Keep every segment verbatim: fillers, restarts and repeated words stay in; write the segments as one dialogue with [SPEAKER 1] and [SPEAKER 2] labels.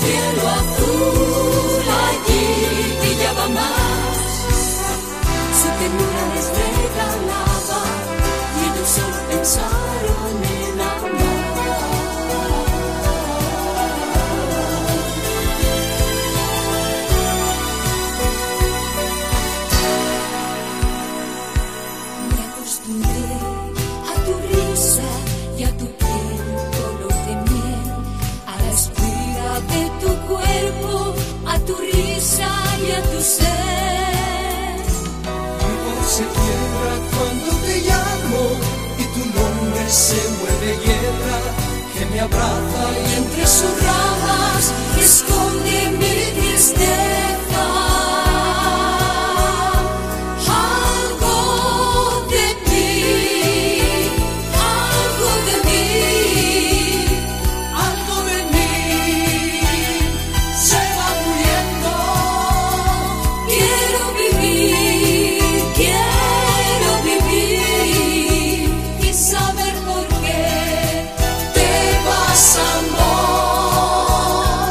[SPEAKER 1] cielo azul allí brillaba más. Su ternura les regalaba y ellos solo pensaron en amor. Me acostumbré a tu risa y a tu piel color de miel, a la espira de tu cuerpo, a tu risa y a tu ser.
[SPEAKER 2] Mi voz se quiebra cuando te llamo y tu nombre se vuelve hiedra que me abraza y
[SPEAKER 1] Entre sus ramas esconde mi tristeza. Algo de ti, algo de mí, algo de mí se va muriendo. Quiero vivir, quiero vivir y saber por qué te vas, amor.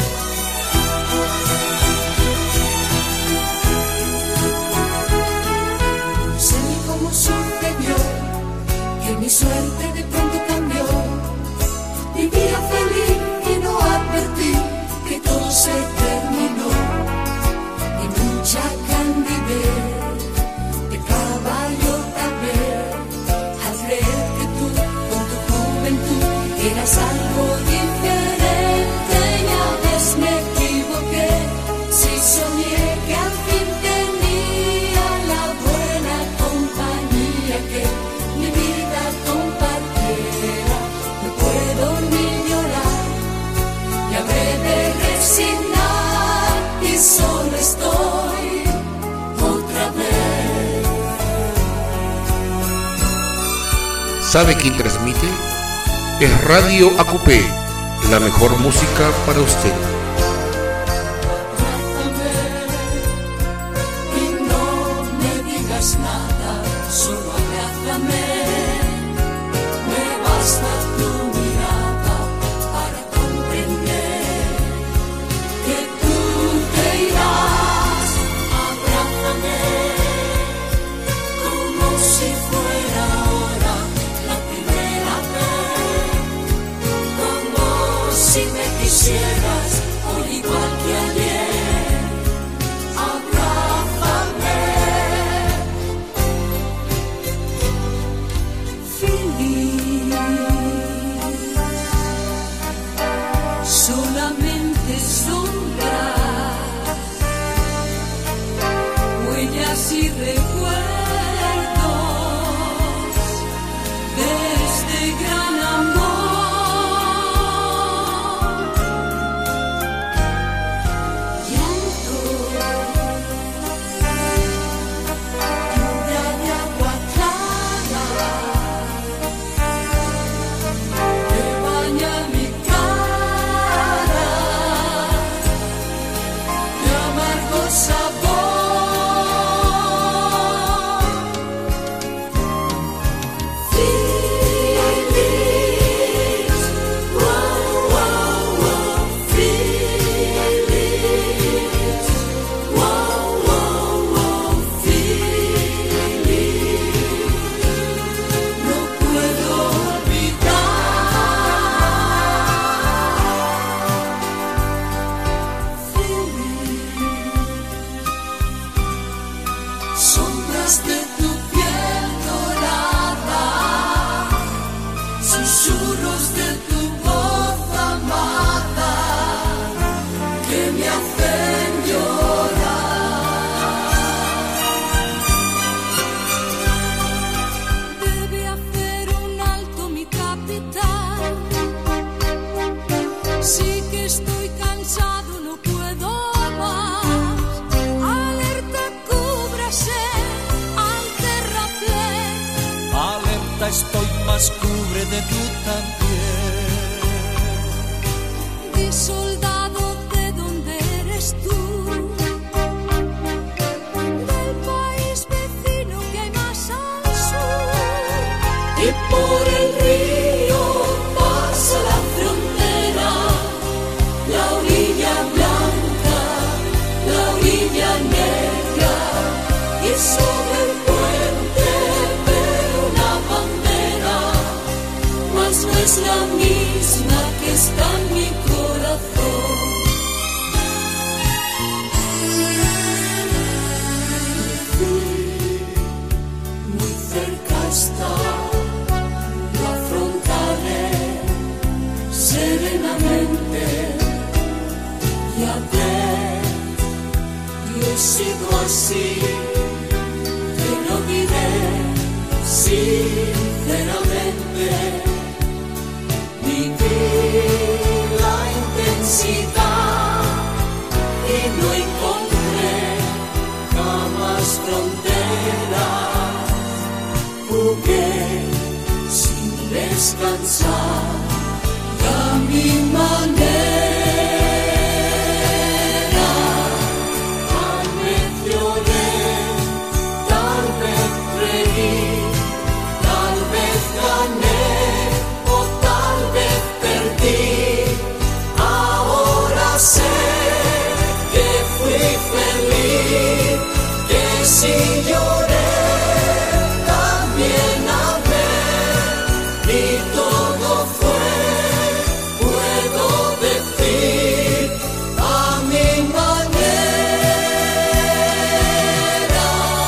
[SPEAKER 1] No sé ni cómo sucedió que mi suerte de pronto cambió. Vivía feliz y no advertí que todo se terminó. Y mucha candidez de caballo también, al creer que tú con tu juventud eras algo diferente. Ya ves, me equivoqué, si soñé que al fin tenía la buena compañía que mi vida compartiera. No puedo ni llorar y habré de resignar y solo estoy otra vez.
[SPEAKER 3] ¿Sabe quién transmite? Es Radio A Q P, la mejor música para usted.
[SPEAKER 1] Abrázame y no me digas nada, solo abrázame. Me basta tu mirada para comprender que tú te irás. Abrázame como si fuera ahora la primera vez, como si me quisieras hoy igual que ayer. Abrázame. Feliz, solamente sombras, huellas y recuerdos de este gran amor. Llanto, lluvia de agua clara que baña mi cara de amargo sabor. Feliz, wow, wow, wow, feliz, wow, wow, wow, feliz. No puedo olvidar. Feliz, sombras de tu piel dorada, susurros de tu voz amada que me hacen llorar. Debe hacer un alto mi capital. Sí que estoy cansado, no puedo más. Alerta, cúbrase al terraplén.
[SPEAKER 2] alerta estoy, más cúbrete tú también.
[SPEAKER 1] Mi soldado, ¿de dónde eres tú? Del país vecino que hay más al sur. Y por el río pasa la frontera, la orilla sido así, te lo diré sinceramente. Viví la intensidad y no encontré jamás fronteras. Jugué sin descansar y a mi manera. Tal vez lloré, tal vez reí, tal vez gané o tal vez perdí. Ahora sé que fui feliz, que si lloré también amé y todo fue, puedo decir, a mi manera.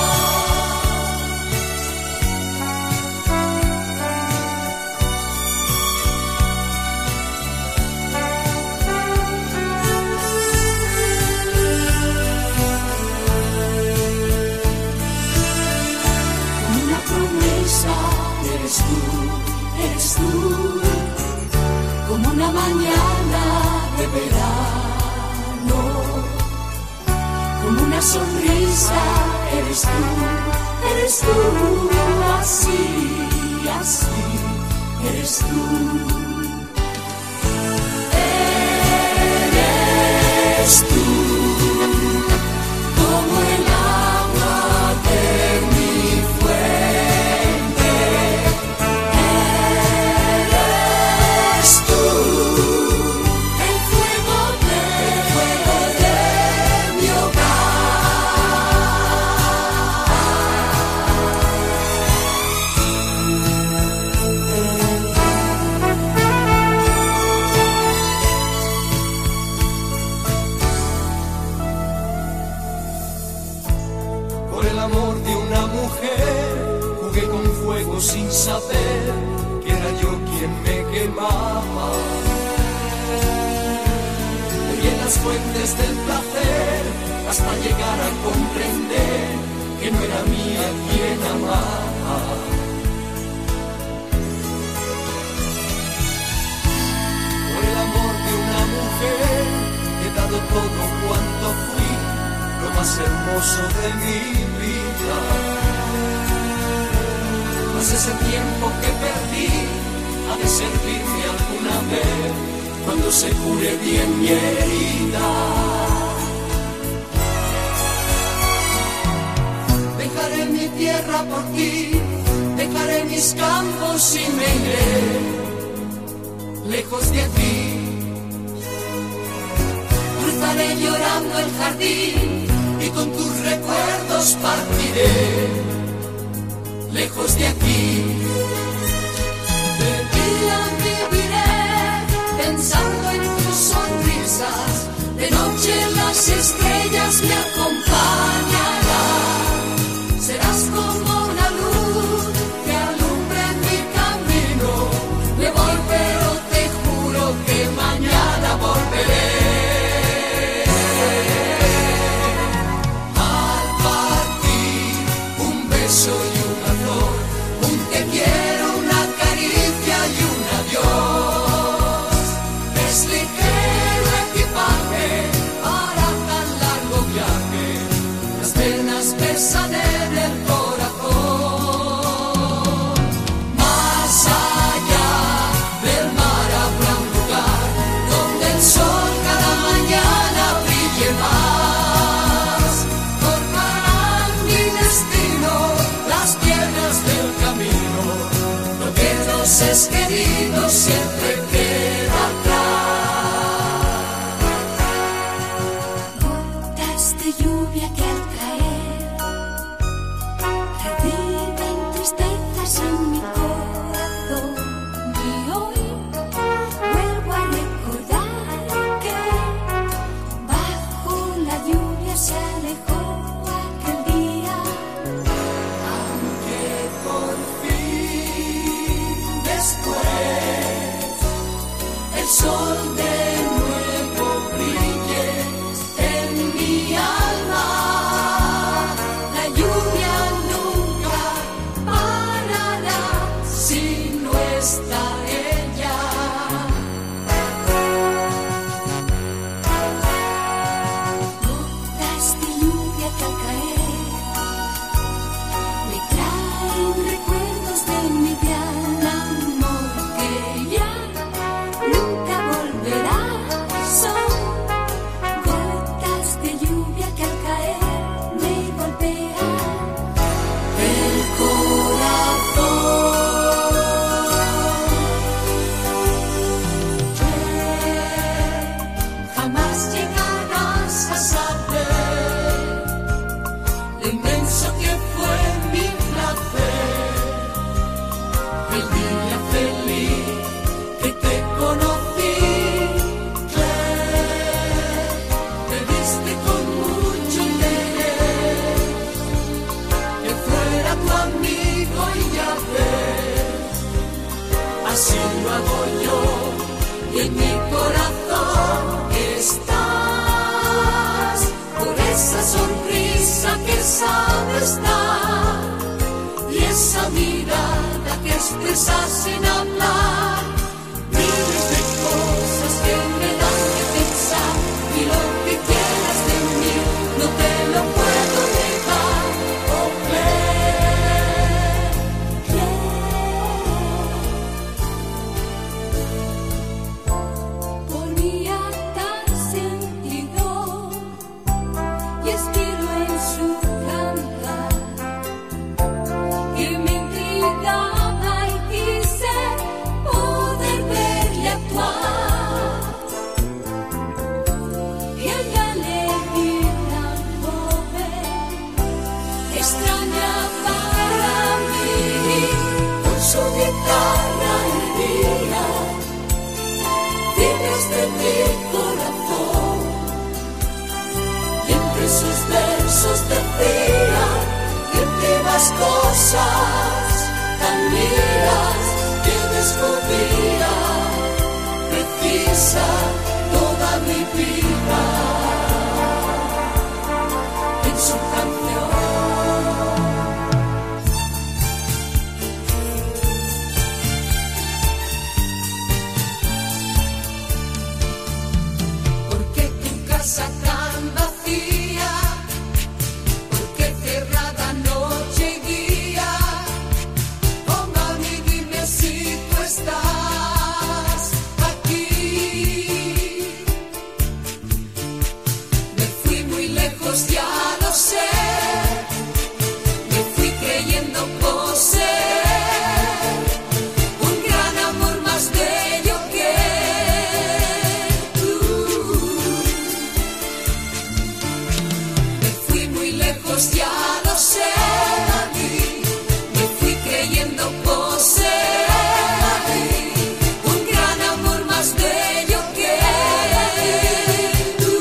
[SPEAKER 1] Una promesa eres tú, eres tú, como una mañana de verano, como una sonrisa eres tú, eres tú, así, así, eres tú. Eres tú, como el agua de mi fuente. Eres tú, el fuego de, fuego de mi
[SPEAKER 2] Por el amor de una mujer jugué con fuego sin saber que era yo quien me quemaba. Bebí en las fuentes del placer hasta llegar a comprender que no era mía quien amaba. Por el amor de una mujer he dado todo cuanto fui, lo más hermoso de mi vida. Mas ese tiempo que perdí ha de servirme alguna vez cuando se cure bien mi herida. Dejaré mi tierra por ti, dejaré mis campos y me iré lejos de aquí. Cruzaré llorando el jardín y con tus recuerdos partiré lejos de aquí. De día viviré pensando en tus sonrisas, de noche las estrellas me acompañarán. Serás como una luz que alumbre mi camino. Me voy pero te juro que mañana volveré. Soy una flor, un te quiero, una caricia y un adiós. Es ligero equipaje para tan largo viaje.
[SPEAKER 1] sabe estar, y esa mirada que expresa sin hablar miles de cosas que me dan que pensar, y lo que quieras de mí no te lo puedo negar. Oh, Claire, Claire. Ponía tal sentido y estilo en su cantar que me intrigaba y quise poder verle actuar. Y ella le vi tan joven, extraña para mí, con su guitarra herida, fibras de mi corazón, y entre sus versos decía íntimas cosas tan mías que descubría, precisa toda mi vida en su canción. ¿Por qué tu casa tan vacía? ¿Por qué cerrada noche y día? Oh, mami, dime si tú estás aquí. Me fui muy lejos, ya lo sé. Me fui creyendo poseer un gran amor más bello que tú. Me fui muy lejos, ya lo sé, mami. Me fui creyendo poseer un gran amor más bello que tú.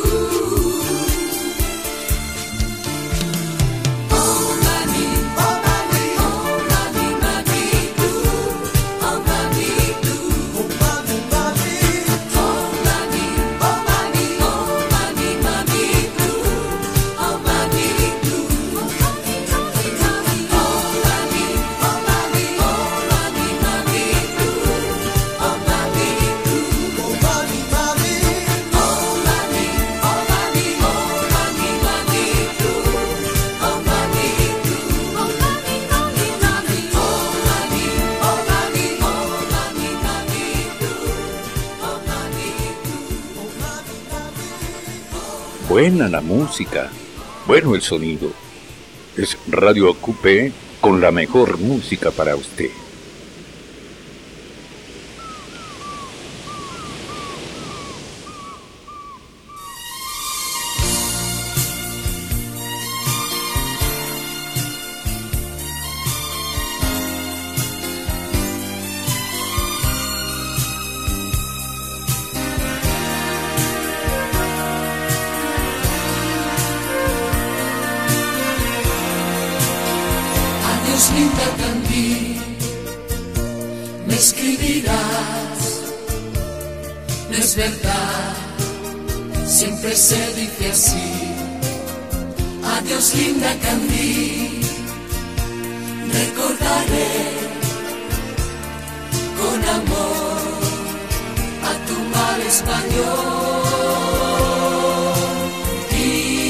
[SPEAKER 1] Oh, mami, oh, mami, oh, mami, mami, tú. Oh, mami, tú. Oh, mami, mami. Oh, mami, oh, mami, oh, mami, mami, tú. Oh, mami, tú. Oh, mami, mami, mami. Oh, mami, oh, mami, oh, mami, mami, tú. Oh, mami, tú. Oh, mami, mami. Oh, mami, oh, mami, oh, mami, mami, tú. Oh, mami, tú. Oh, mami, mami, mami. Oh, mami, oh, mami, oh, mami, mami, tú. Oh, mami, tú. Oh, mami, mami.
[SPEAKER 3] Buena la música, bueno el sonido. Es Radio Acupé con la mejor música para usted.
[SPEAKER 1] Adiós, linda Candí, me escribirás. No es verdad, siempre se dice así. Adiós, linda Candí, recordaré con amor a tu mal español y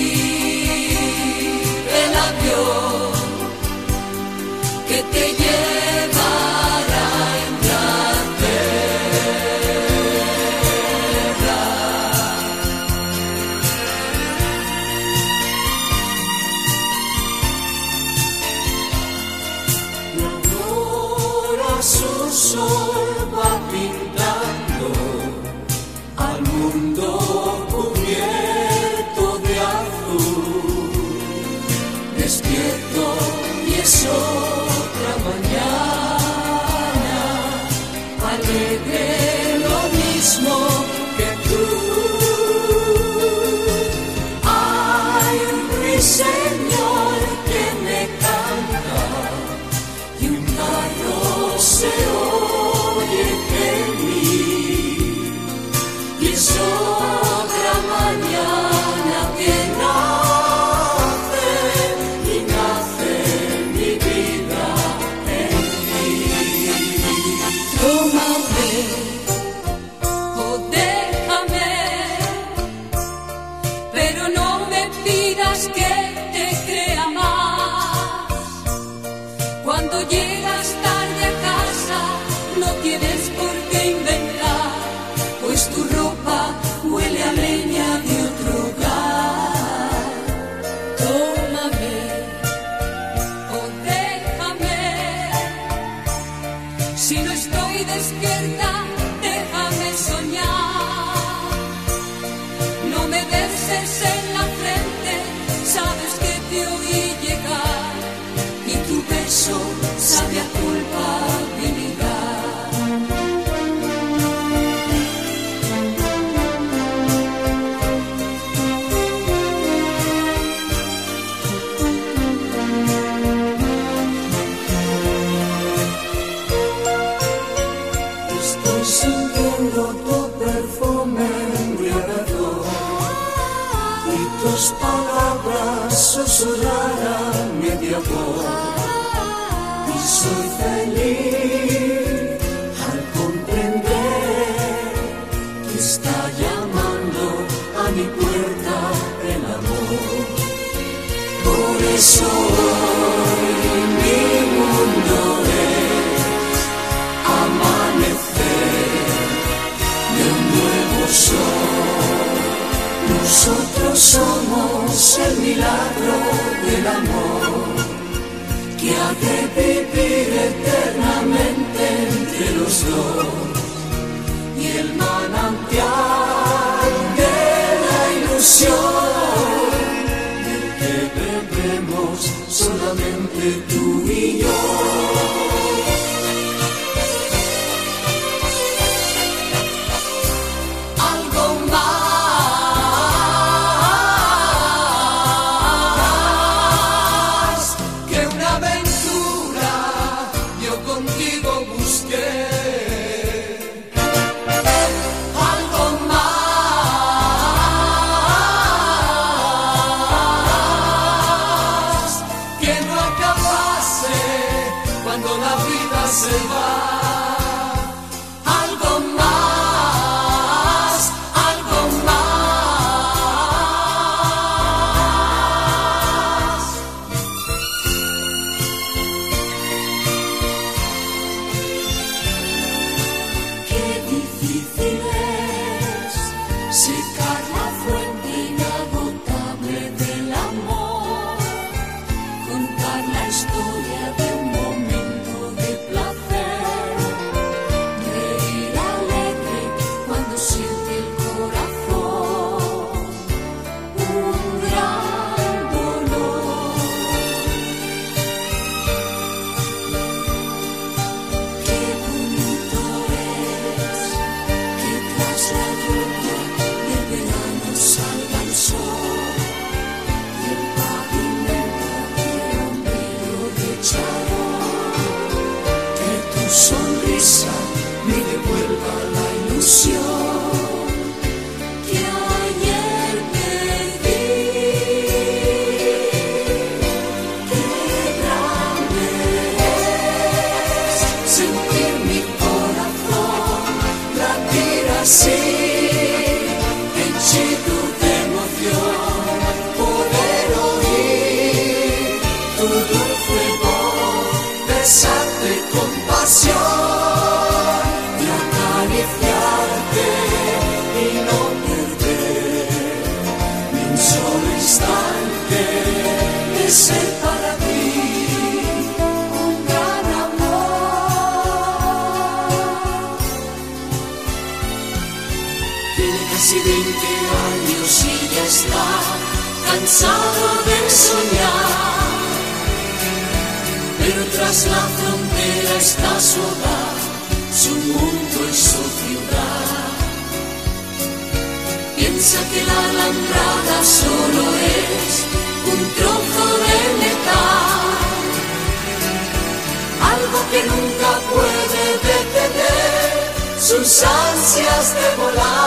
[SPEAKER 1] el avión que te llevará en gran tierra. Y ahora su sol va pintando al mundo
[SPEAKER 2] tus palabras susurraran media voz y soy feliz al comprender que está llamando a mi puerta el amor. Por eso hoy mi mundo es amanecer de un nuevo sol. Nosotros somos el milagro del amor que ha de vivir eternamente entre los dos, y el manantial de la ilusión del que bebemos solamente tú y yo. Sus ansias de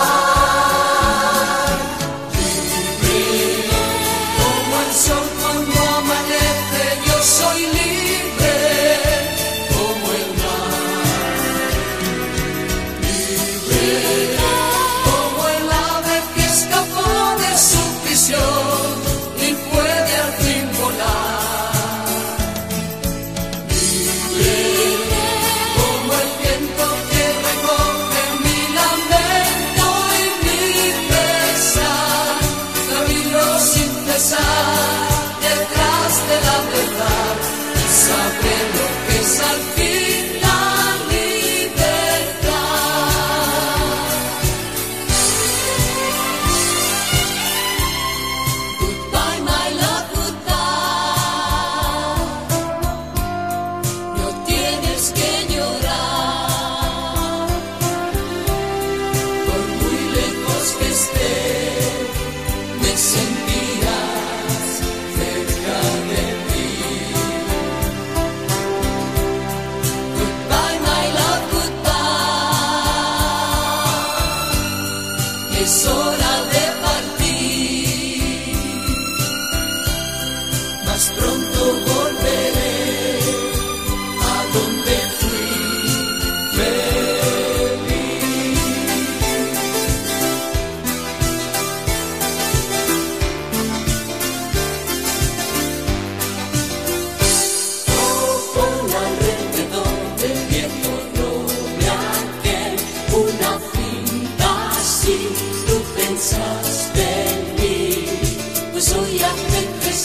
[SPEAKER 2] volar, libre como el sol cuando amanece. Yo soy libre como el mar, libre como el ave que escapó de su prisión y puede al fin volar, libre como el viento que recoge mi lamento y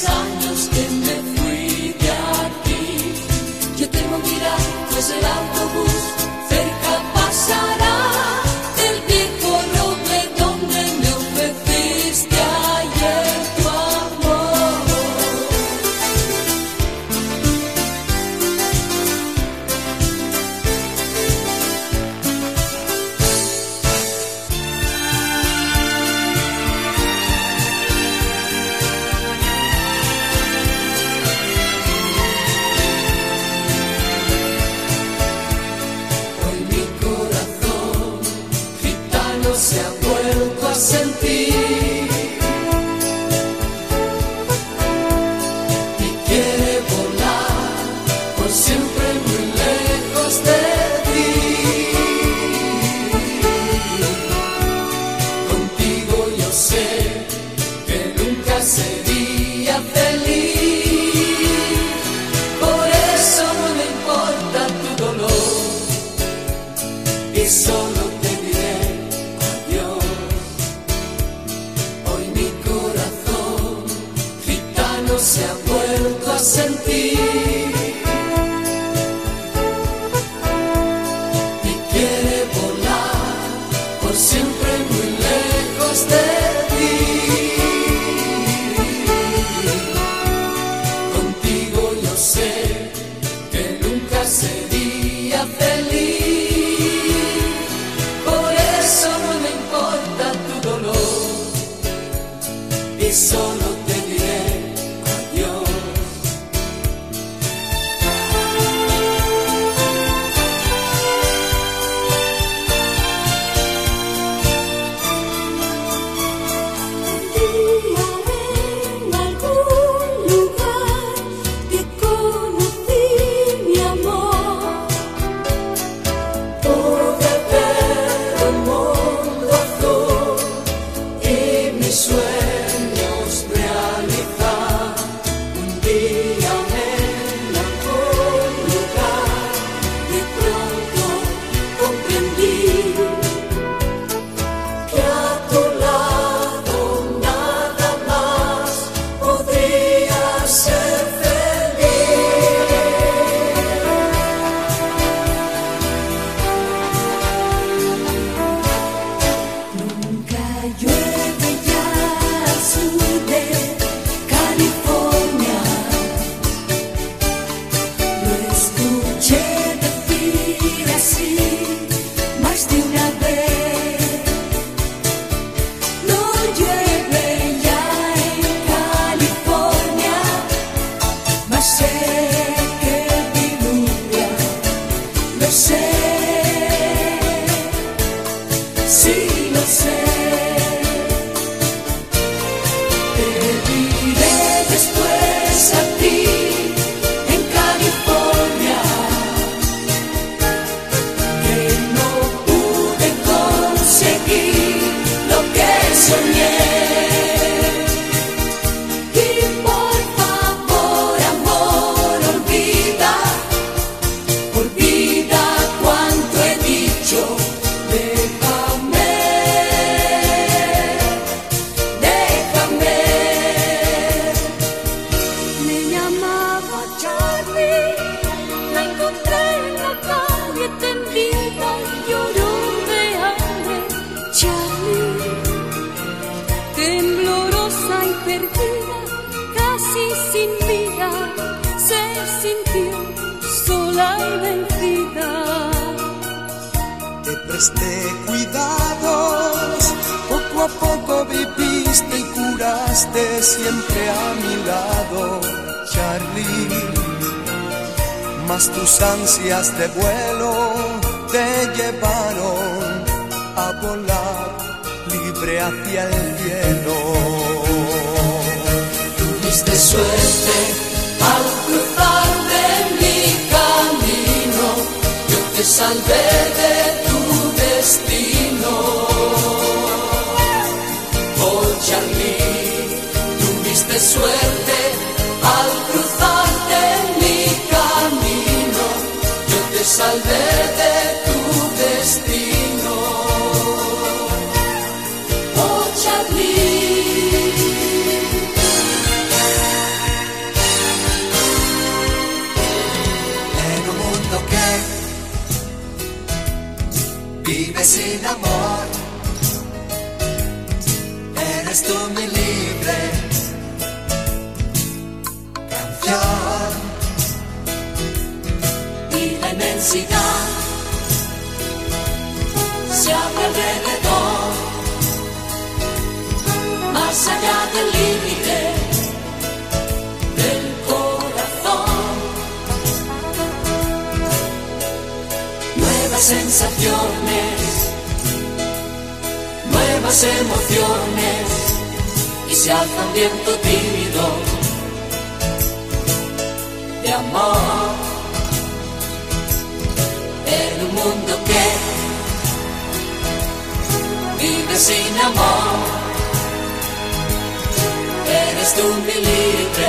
[SPEAKER 1] años que me fui de aquí. Yo tengo que mirar, pues el autobús cerca pasará del viejo roble donde me ofreciste ayer tu amor. Hoy mi corazón gitano se ha vuelto a sentir y quiere volar por siempre muy lejos de ti. Contigo yo sé que nunca sería feliz, por eso no me importa tu dolor y solo te diré adiós. Hoy mi corazón gitano se ha vuelto a sentir y quiere volar por siempre muy lejos de ti. Contigo yo sé que nunca sería feliz, por eso no me importa tu dolor y solo te diré adiós.
[SPEAKER 2] En algún lugar te conocí, mi amor.
[SPEAKER 1] Pude ver un mundo azul y mis sueños realizar. Un día en algún lugar de pronto comprendí que a tu lado nada más podría ser feliz.
[SPEAKER 2] Nunca llueve ya al sur de California. Lo escuché decir así más de una vez. No llueve ya en California, mas sé que diluvia, lo sé. Sí, lo sé. Te diré después a ti en California que no pude conseguir lo que soñé. Y por favor, amor, olvida, olvida cuanto he dicho. Déjame, déjame. Me llamaba Charlie, la encontré en la calle tendida y lloró de hambre. Charlie, temblorosa y perdida, casi sin vida, se sintió sola y vencida.
[SPEAKER 4] Te presté cuidados, poco a poco viviste y curaste siempre a mi lado, Charlie. Mas tus ansias de vuelo te llevaron a volar libre hacia el cielo.
[SPEAKER 1] Tuviste suerte al cruzar de mi camino, yo te salvé de tu destino. Oh Charlie, tuviste suerte al cruzar de mi camino, yo te salvé de tu destino. Oh Charlie.
[SPEAKER 4] tú mi libre canción.
[SPEAKER 1] Y la inmensidad se abre alrededor, más allá del límite del corazón. Nuevas sensaciones, nuevas emociones, y se alza un viento tímido de amor en un mundo que vive sin amor. Eres tú mi libre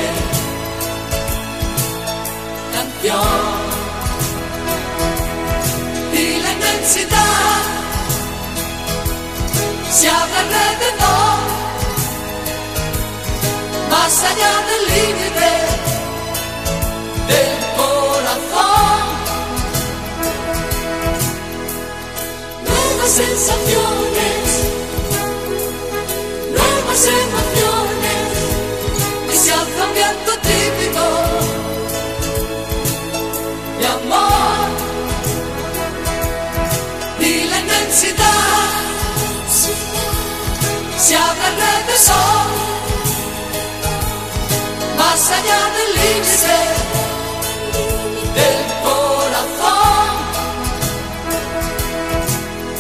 [SPEAKER 1] canción. Y la inmensidad se abre alrededor, más allá del límite del corazón. Nuevas sensaciones, nuevas emociones, y se alza un viento típico de amor. Y la inmensidad se abre alrededor, más allá del límite del corazón.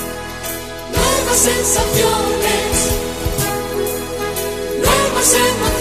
[SPEAKER 1] Nuevas sensaciones, nuevas emociones,